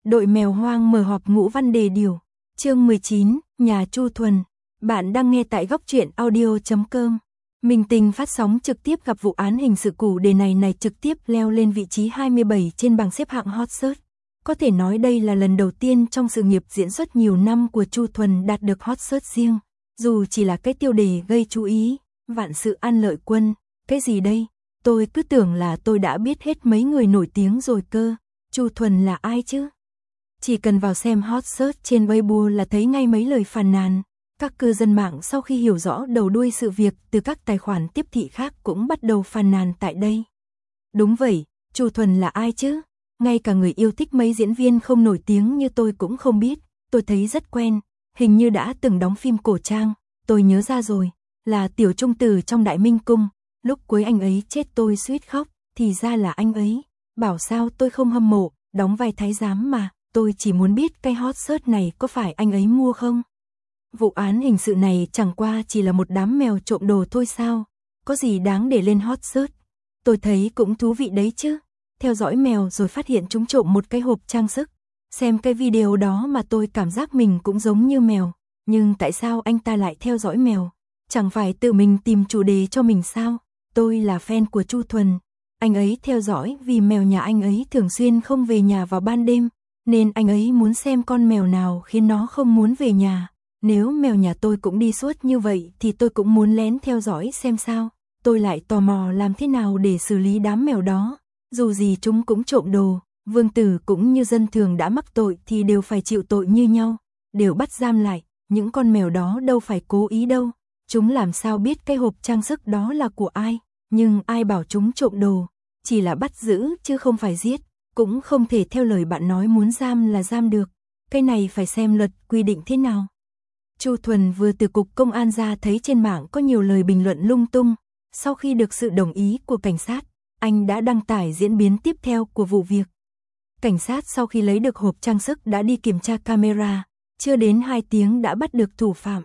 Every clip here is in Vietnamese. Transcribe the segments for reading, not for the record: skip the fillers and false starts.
Đội mèo hoang mở họp ngũ văn đề điều. Chương 19, nhà Chu Thuần. Bạn đang nghe tại góc truyện audio.com. Minh Tinh phát sóng trực tiếp gặp vụ án hình sự củ đề này trực tiếp leo lên vị trí 27 trên bảng xếp hạng hot search. Có thể nói đây là lần đầu tiên trong sự nghiệp diễn xuất nhiều năm của Chu Thuần đạt được hot search riêng. Dù chỉ là cái tiêu đề gây chú ý, vạn sự an lợi quân, cái gì đây? Tôi cứ tưởng là tôi đã biết hết mấy người nổi tiếng rồi cơ. Chu Thuần là ai chứ? Chỉ cần vào xem hot search trên Weibo là thấy ngay mấy lời phàn nàn. Các cư dân mạng sau khi hiểu rõ đầu đuôi sự việc từ các tài khoản tiếp thị khác cũng bắt đầu phàn nàn tại đây. Đúng vậy, Chu Thuần là ai chứ? Ngay cả người yêu thích mấy diễn viên không nổi tiếng như tôi cũng không biết. Tôi thấy rất quen, hình như đã từng đóng phim cổ trang. Tôi nhớ ra rồi, là Tiểu Trung Tử trong Đại Minh Cung. Lúc cuối anh ấy chết tôi suýt khóc, thì ra là anh ấy. Bảo sao tôi không hâm mộ, đóng vai thái giám mà. Tôi chỉ muốn biết cái hot search này có phải anh ấy mua không? Vụ án hình sự này chẳng qua chỉ là một đám mèo trộm đồ thôi sao? Có gì đáng để lên hot search? Tôi thấy cũng thú vị đấy chứ. Theo dõi mèo rồi phát hiện chúng trộm một cái hộp trang sức. Xem cái video đó mà tôi cảm giác mình cũng giống như mèo. Nhưng tại sao anh ta lại theo dõi mèo? Chẳng phải tự mình tìm chủ đề cho mình sao? Tôi là fan của Chu Thuần. Anh ấy theo dõi vì mèo nhà anh ấy thường xuyên không về nhà vào ban đêm. Nên anh ấy muốn xem con mèo nào khiến nó không muốn về nhà. Nếu mèo nhà tôi cũng đi suốt như vậy thì tôi cũng muốn lén theo dõi xem sao. Tôi lại tò mò làm thế nào để xử lý đám mèo đó. Dù gì chúng cũng trộm đồ, vương tử cũng như dân thường đã mắc tội thì đều phải chịu tội như nhau. Đều bắt giam lại, những con mèo đó đâu phải cố ý đâu. Chúng làm sao biết cái hộp trang sức đó là của ai. Nhưng ai bảo chúng trộm đồ, chỉ là bắt giữ chứ không phải giết. Cũng không thể theo lời bạn nói muốn giam là giam được. Cái này phải xem luật quy định thế nào. Chu Thuần vừa từ cục công an ra thấy trên mạng có nhiều lời bình luận lung tung. Sau khi được sự đồng ý của cảnh sát, anh đã đăng tải diễn biến tiếp theo của vụ việc. Cảnh sát sau khi lấy được hộp trang sức đã đi kiểm tra camera, chưa đến 2 tiếng đã bắt được thủ phạm.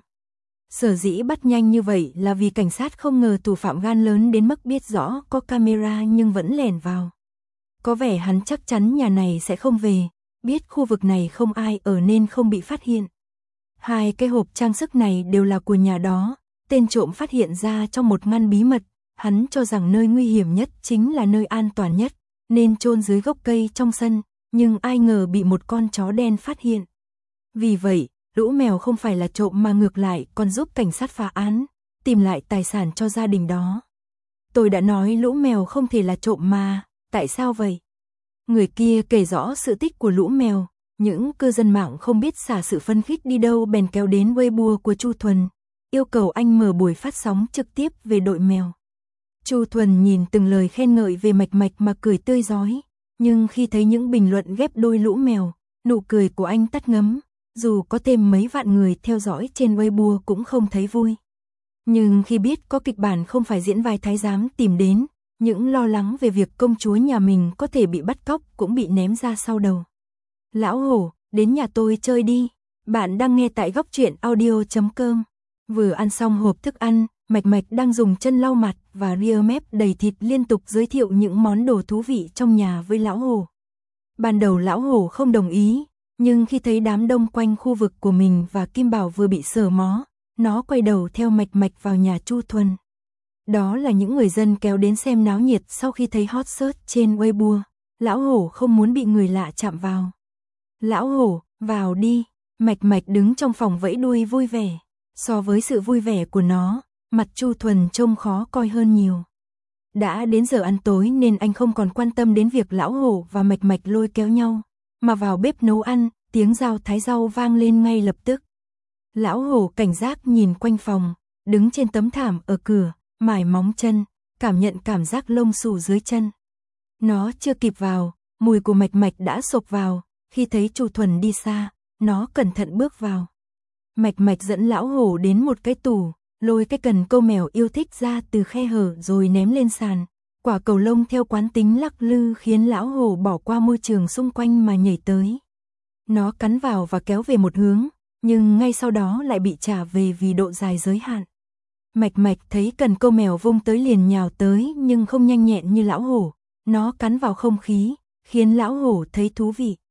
Sở dĩ bắt nhanh như vậy là vì cảnh sát không ngờ thủ phạm gan lớn đến mức biết rõ có camera nhưng vẫn lẻn vào. Có vẻ hắn chắc chắn nhà này sẽ không về, biết khu vực này không ai ở nên không bị phát hiện. 2 cái hộp trang sức này đều là của nhà đó, tên trộm phát hiện ra trong một ngăn bí mật, hắn cho rằng nơi nguy hiểm nhất chính là nơi an toàn nhất, nên chôn dưới gốc cây trong sân, nhưng ai ngờ bị một con chó đen phát hiện. Vì vậy, lũ mèo không phải là trộm mà ngược lại còn giúp cảnh sát phá án, tìm lại tài sản cho gia đình đó. Tôi đã nói lũ mèo không thể là trộm mà. Tại sao vậy? Người kia kể rõ sự tích của lũ mèo, những cư dân mạng không biết xả sự phấn khích đi đâu bèn kéo đến Weibo của Chu Thuần, yêu cầu anh mở buổi phát sóng trực tiếp về đội mèo. Chu Thuần nhìn từng lời khen ngợi về Mạch Mạch mà cười tươi rói, nhưng khi thấy những bình luận ghép đôi lũ mèo, nụ cười của anh tắt ngấm, dù có thêm mấy vạn người theo dõi trên Weibo cũng không thấy vui. Nhưng khi biết có kịch bản không phải diễn vai thái giám tìm đến, những lo lắng về việc công chúa nhà mình có thể bị bắt cóc cũng bị ném ra sau đầu. Lão hổ, đến nhà tôi chơi đi. Bạn đang nghe tại góc truyện audio.com. Vừa ăn xong hộp thức ăn, Mạch Mạch đang dùng chân lau mặt và ria mép đầy thịt liên tục giới thiệu những món đồ thú vị trong nhà với lão hổ. Ban đầu lão hổ không đồng ý, nhưng khi thấy đám đông quanh khu vực của mình và Kim Bảo vừa bị sờ mó, nó quay đầu theo Mạch Mạch vào nhà Chu Thuần. Đó là những người dân kéo đến xem náo nhiệt sau khi thấy hot search trên Weibo. Lão hổ không muốn bị người lạ chạm vào. Lão hổ, vào đi. Mạch Mạch đứng trong phòng vẫy đuôi vui vẻ. So với sự vui vẻ của nó, mặt Chu Thuần trông khó coi hơn nhiều. Đã đến giờ ăn tối nên anh không còn quan tâm đến việc lão hổ và Mạch Mạch lôi kéo nhau, mà vào bếp nấu ăn, tiếng dao thái rau vang lên ngay lập tức. Lão hổ cảnh giác nhìn quanh phòng, đứng trên tấm thảm ở cửa, mài móng chân, cảm nhận cảm giác lông xù dưới chân. Nó chưa kịp vào, mùi của Mạch Mạch đã xộc vào, khi thấy Chu Thuần đi xa, nó cẩn thận bước vào. Mạch Mạch dẫn lão hổ đến một cái tủ, lôi cái cần câu mèo yêu thích ra từ khe hở rồi ném lên sàn. Quả cầu lông theo quán tính lắc lư khiến lão hổ bỏ qua môi trường xung quanh mà nhảy tới. Nó cắn vào và kéo về một hướng, nhưng ngay sau đó lại bị trả về vì độ dài giới hạn. Mạch Mạch thấy cần câu mèo vung tới liền nhào tới nhưng không nhanh nhẹn như lão hổ. Nó cắn vào không khí, khiến lão hổ thấy thú vị.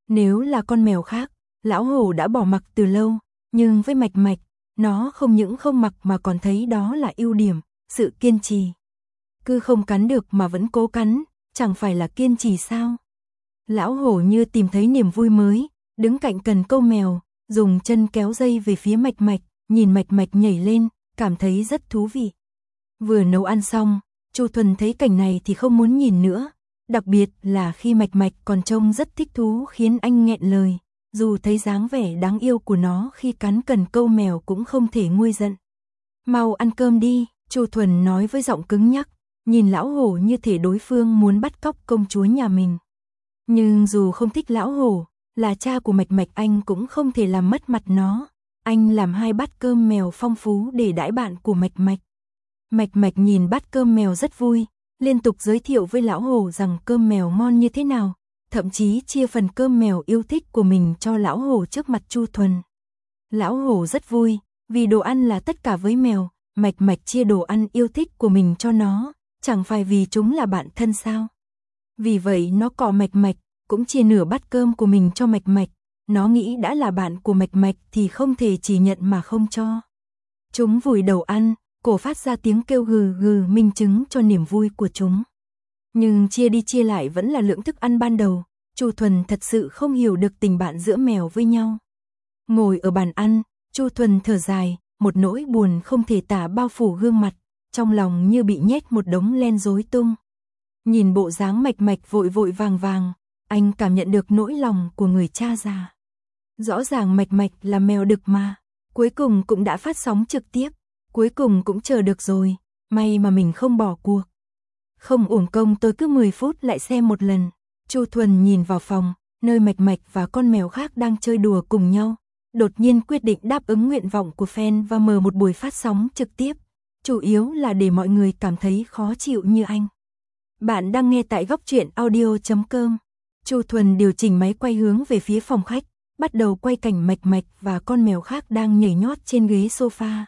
Nếu là con mèo khác, lão hổ đã bỏ mặc từ lâu, nhưng với Mạch Mạch, nó không những không mặc mà còn thấy đó là ưu điểm, sự kiên trì. Cứ không cắn được mà vẫn cố cắn, chẳng phải là kiên trì sao? Lão hổ như tìm thấy niềm vui mới, đứng cạnh cần câu mèo, dùng chân kéo dây về phía Mạch Mạch, nhìn Mạch Mạch nhảy lên, cảm thấy rất thú vị. Vừa nấu ăn xong, Chu Thuần thấy cảnh này thì không muốn nhìn nữa, đặc biệt là khi Mạch Mạch còn trông rất thích thú khiến anh nghẹn lời, dù thấy dáng vẻ đáng yêu của nó khi cắn cần câu mèo cũng không thể nguôi giận. Mau ăn cơm đi, Chu Thuần nói với giọng cứng nhắc, nhìn lão hổ như thể đối phương muốn bắt cóc công chúa nhà mình. Nhưng dù không thích lão hổ, là cha của Mạch Mạch anh cũng không thể làm mất mặt nó. Anh làm 2 bát cơm mèo phong phú để đãi bạn của Mạch Mạch. Mạch Mạch nhìn bát cơm mèo rất vui, liên tục giới thiệu với lão hổ rằng cơm mèo ngon như thế nào, thậm chí chia phần cơm mèo yêu thích của mình cho lão hổ trước mặt Chu Thuần. Lão hổ rất vui, vì đồ ăn là tất cả với mèo, Mạch Mạch chia đồ ăn yêu thích của mình cho nó, chẳng phải vì chúng là bạn thân sao? Vì vậy nó cọ Mạch Mạch, cũng chia nửa bát cơm của mình cho Mạch Mạch, nó nghĩ đã là bạn của Mạch Mạch thì không thể chỉ nhận mà không cho. Chúng vùi đầu ăn, cổ phát ra tiếng kêu gừ gừ minh chứng cho niềm vui của chúng. Nhưng chia đi chia lại vẫn là lượng thức ăn ban đầu, Chu Thuần thật sự không hiểu được tình bạn giữa mèo với nhau. Ngồi ở bàn ăn, Chu Thuần thở dài, một nỗi buồn không thể tả bao phủ gương mặt, trong lòng như bị nhét một đống len rối tung. Nhìn bộ dáng Mạch Mạch vội vội vàng vàng, anh cảm nhận được nỗi lòng của người cha già. Rõ ràng Mạch Mạch là mèo đực mà, cuối cùng cũng đã phát sóng trực tiếp, cuối cùng cũng chờ được rồi, may mà mình không bỏ cuộc. Không uổng công tôi cứ 10 phút lại xem một lần. Chu Thuần nhìn vào phòng, nơi Mạch Mạch và con mèo khác đang chơi đùa cùng nhau, đột nhiên quyết định đáp ứng nguyện vọng của fan và mở một buổi phát sóng trực tiếp, chủ yếu là để mọi người cảm thấy khó chịu như anh. Bạn đang nghe tại góc truyện audio.com. Chu Thuần điều chỉnh máy quay hướng về phía phòng khách, bắt đầu quay cảnh Mạch Mạch và con mèo khác đang nhảy nhót trên ghế sofa.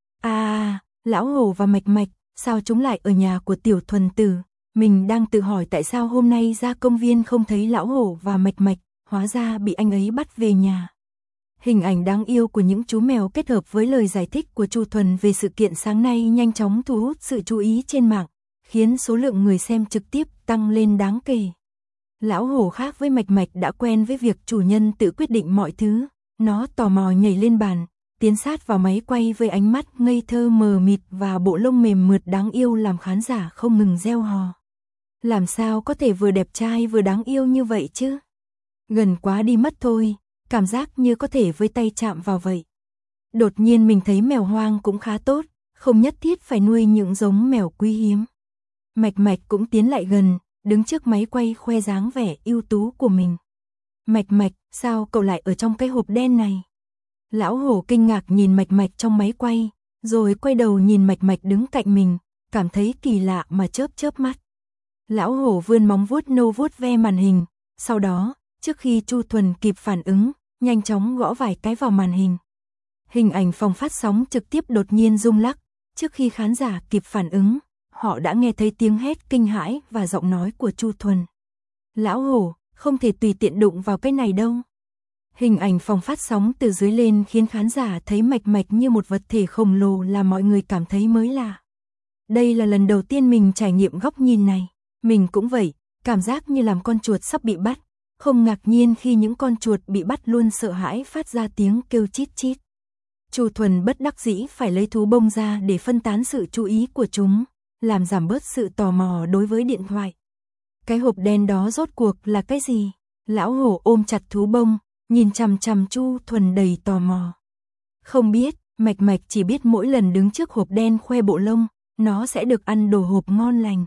Lão hổ và Mạch Mạch, sao chúng lại ở nhà của Tiểu Thuần Tử? Mình đang tự hỏi tại sao hôm nay ra công viên không thấy lão hổ và Mạch Mạch, hóa ra bị anh ấy bắt về nhà. Hình ảnh đáng yêu của những chú mèo kết hợp với lời giải thích của Chu Thuần về sự kiện sáng nay nhanh chóng thu hút sự chú ý trên mạng, khiến số lượng người xem trực tiếp tăng lên đáng kể. Lão hổ khác với Mạch Mạch đã quen với việc chủ nhân tự quyết định mọi thứ, nó tò mò nhảy lên bàn, tiến sát vào máy quay với ánh mắt ngây thơ mờ mịt và bộ lông mềm mượt đáng yêu làm khán giả không ngừng reo hò. Làm sao có thể vừa đẹp trai vừa đáng yêu như vậy chứ? Gần quá đi mất thôi, cảm giác như có thể với tay chạm vào vậy. Đột nhiên mình thấy mèo hoang cũng khá tốt, không nhất thiết phải nuôi những giống mèo quý hiếm. Mạch Mạch cũng tiến lại gần, đứng trước máy quay khoe dáng vẻ ưu tú của mình. Mạch Mạch, sao cậu lại ở trong cái hộp đen này? Lão hổ kinh ngạc nhìn Mạch Mạch trong máy quay, rồi quay đầu nhìn Mạch Mạch đứng cạnh mình, cảm thấy kỳ lạ mà chớp chớp mắt. Lão hổ vươn móng vuốt nâu vuốt ve màn hình, sau đó, trước khi Chu Thuần kịp phản ứng, nhanh chóng gõ vài cái vào màn hình. Hình ảnh phòng phát sóng trực tiếp đột nhiên rung lắc, trước khi khán giả kịp phản ứng, họ đã nghe thấy tiếng hét kinh hãi và giọng nói của Chu Thuần. Lão hổ, không thể tùy tiện đụng vào cái này đâu. Hình ảnh phòng phát sóng từ dưới lên khiến khán giả thấy Mạch Mạch như một vật thể khổng lồ làm mọi người cảm thấy mới lạ. Đây là lần đầu tiên mình trải nghiệm góc nhìn này. Mình cũng vậy, cảm giác như làm con chuột sắp bị bắt. Không ngạc nhiên khi những con chuột bị bắt luôn sợ hãi phát ra tiếng kêu chít chít. Chu Thuần bất đắc dĩ phải lấy thú bông ra để phân tán sự chú ý của chúng, làm giảm bớt sự tò mò đối với điện thoại. Cái hộp đen đó rốt cuộc là cái gì? Lão hổ ôm chặt thú bông, nhìn chằm chằm Chu Thuần đầy tò mò. Không biết, Mạch Mạch chỉ biết mỗi lần đứng trước hộp đen khoe bộ lông, nó sẽ được ăn đồ hộp ngon lành.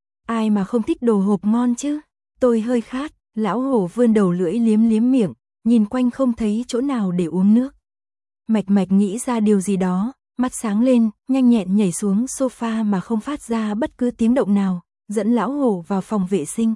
Ai mà không thích đồ hộp ngon chứ? Tôi hơi khát. Lão hổ vươn đầu lưỡi liếm liếm miệng, nhìn quanh không thấy chỗ nào để uống nước. Mạch Mạch nghĩ ra điều gì đó, mắt sáng lên, nhanh nhẹn nhảy xuống sofa mà không phát ra bất cứ tiếng động nào, dẫn lão hổ vào phòng vệ sinh.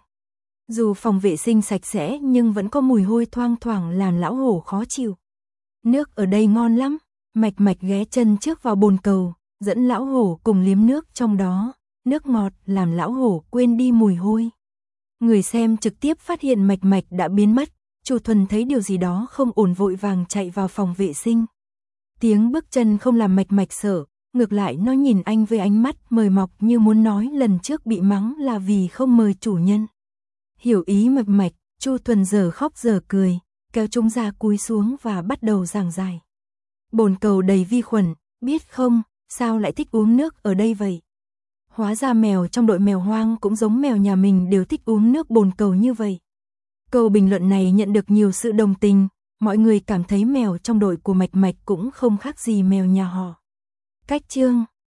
Dù phòng vệ sinh sạch sẽ nhưng vẫn có mùi hôi thoang thoảng làm lão hổ khó chịu. Nước ở đây ngon lắm. Mạch Mạch ghé chân trước vào bồn cầu, dẫn lão hổ cùng liếm nước trong đó. Nước ngọt làm lão hổ quên đi mùi hôi. Người xem trực tiếp phát hiện Mạch Mạch đã biến mất, Chu Thuần thấy điều gì đó không ổn vội vàng chạy vào phòng vệ sinh. Tiếng bước chân không làm Mạch Mạch sợ, ngược lại nó nhìn anh với ánh mắt mời mọc như muốn nói lần trước bị mắng là vì không mời chủ nhân. Hiểu ý Mạch Mạch, Chu Thuần giờ khóc giờ cười, kéo chúng ra cúi xuống và bắt đầu giảng giải. Bồn cầu đầy vi khuẩn, biết không, sao lại thích uống nước ở đây vậy? Hóa ra mèo trong đội mèo hoang cũng giống mèo nhà mình đều thích uống nước bồn cầu như vậy. Câu bình luận này nhận được nhiều sự đồng tình, mọi người cảm thấy mèo trong đội của Mạch Mạch cũng không khác gì mèo nhà họ. Cách chương